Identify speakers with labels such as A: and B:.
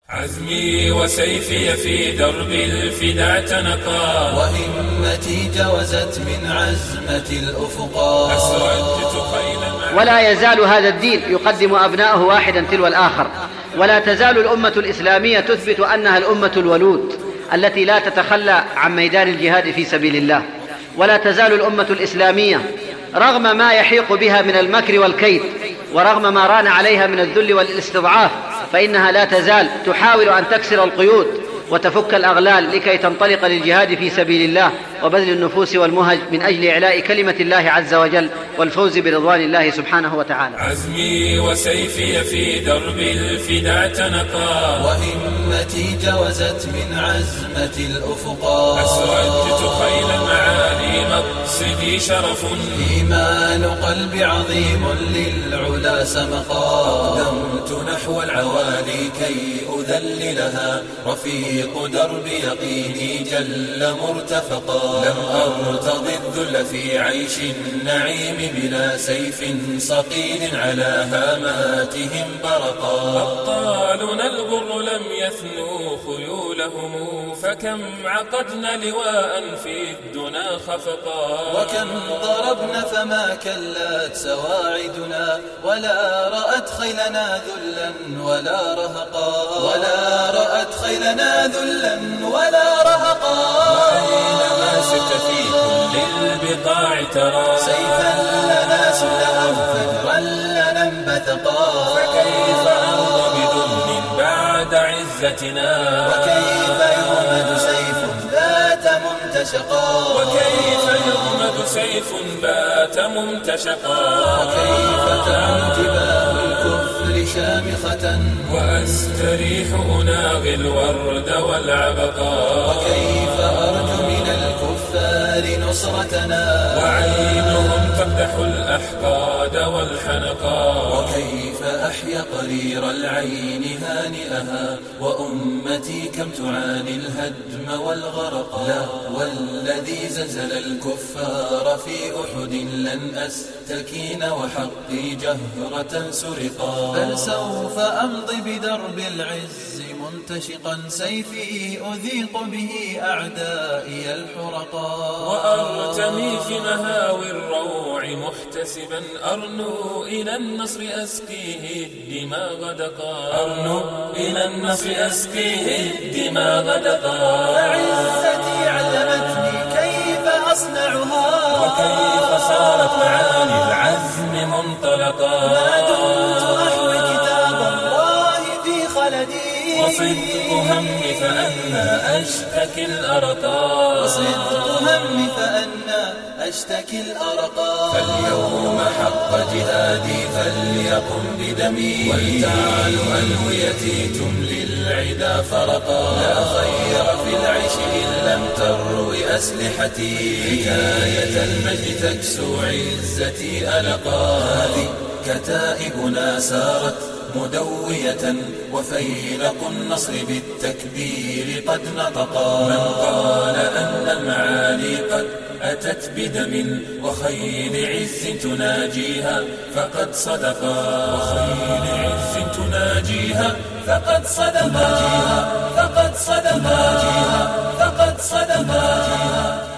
A: عزمي وسيفي في درب الفدا اعتنقا،
B: وهمتي جوزت من عزمة الأفقا.
A: أسردت خيل
C: ولا يزال هذا الدين يقدم أبناءه واحدا تلو الآخر، ولا تزال الأمة الإسلامية تثبت أنها الأمة الولود التي لا تتخلى عن ميدان الجهاد في سبيل الله. ولا تزال الأمة الإسلامية رغم ما يحيق بها من المكر والكيد، ورغم ما ران عليها من الذل والاستضعاف، فإنها لا تزال تحاول أن تكسر القيود وتفك الأغلال لكي تنطلق للجهاد في سبيل الله وبذل النفوس والمهج من أجل إعلاء كلمة الله عز وجل والفوز برضوان الله سبحانه وتعالى.
A: عزمي وسيفي في درب الفدا اعتنقا،
B: وهمتي جوزت من عزمة الأفقا.
A: أسردت خيل المعالي مقصدي شرف،
B: إيمان قلبي عظيم للعلا سمقا. أقدمت نحو العوالي كي أذللها، رفيق درب يقيني جل مرتفقا. لم أرتضي الذل في عيش النعيم بلا سيف صقيل على هاماتهم برقا.
A: أبطالنا الغر لم يثنوا خيولهم، فكم عقدنا لواء في الدنا خفقا.
B: وكم ضربنا فما كلت سواعدنا، ولا رأت خيلنا ذلا ولا رهقا. ولا رأت خيلنا ذلا ولا رهقا.
A: وأينما سرت في كل البقاع ترى
B: سيفا لنا سلأ فجرا لنا انبثقا.
A: فكيف أرضى بذل بعد عزتنا،
B: وكيف يومد سيف بات ممتشقا.
A: وكيف يغمد سيف بات ممتشقا.
B: وكيف تعم جبال الكفر شامخة،
A: وأستريح أناغي الورد والعبقا.
B: وكيف أرجو من الكفار نصرتنا،
A: وعينهم تقدح الأحقاد والحنقا.
B: وكيف أحيا قرير العين هانئها، وأمتي كم تعاني الهدم والغرقا. لا والذي زلزل الكفار في أحد لن أستكين وحقي جهرة سرقا. بل سوف أمضي بدرب العز منتشقا، سيفي أذيق به أعدائي الحرقا.
A: وأرتمي في مهاوي الروع محتسبا، أرنو إلى النصر أسقيه الدماء غدقا. أرنو إلى النصر أسقيه الدماء غدقا.
B: فعزتي علمتني كيف أصنعها،
A: وكيف صارت معاني العزم منطلقا.
B: ما دمت أحوي كتاب الله في خلدي،
A: وصدق همي فأنا أشتكي الأرقا.
B: وصدق همي فأنا أشتكي الأرقا.
A: فاليوم حق جهادي فليقم بدمي، ولتعال ألويتي تملي العدا فرقا. لا خير في العيش إن لم تروي أسلحتي، حكاية المجد تكسو عزتي ألقا. هذه كتائبنا سارت مدوية، وفيلق النصر بالتكبير قد نطقا. من قال أن المعالي قد أتت بدم وخيل عز تناجيها فقد صدقا. وخيل عز تناجيها فقد صدقا. فقد صدقا. فقد صدقا.